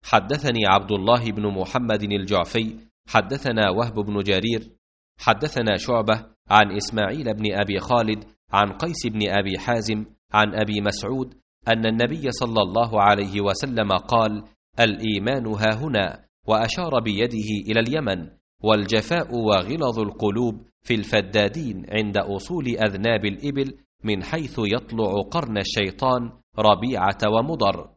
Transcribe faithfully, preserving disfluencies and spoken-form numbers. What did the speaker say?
حدثني عبد الله بن محمد الجعفي حدثنا وهب بن جرير حدثنا شعبة عن إسماعيل بن أبي خالد عن قيس بن أبي حازم عن أبي مسعود أن النبي صلى الله عليه وسلم قال: الإيمان هاهنا، وأشار بيده إلى اليمن، والجفاء وغلظ القلوب في الفدادين عند أصول أذناب الإبل من حيث يطلع قرن الشيطان ربيعة ومضر.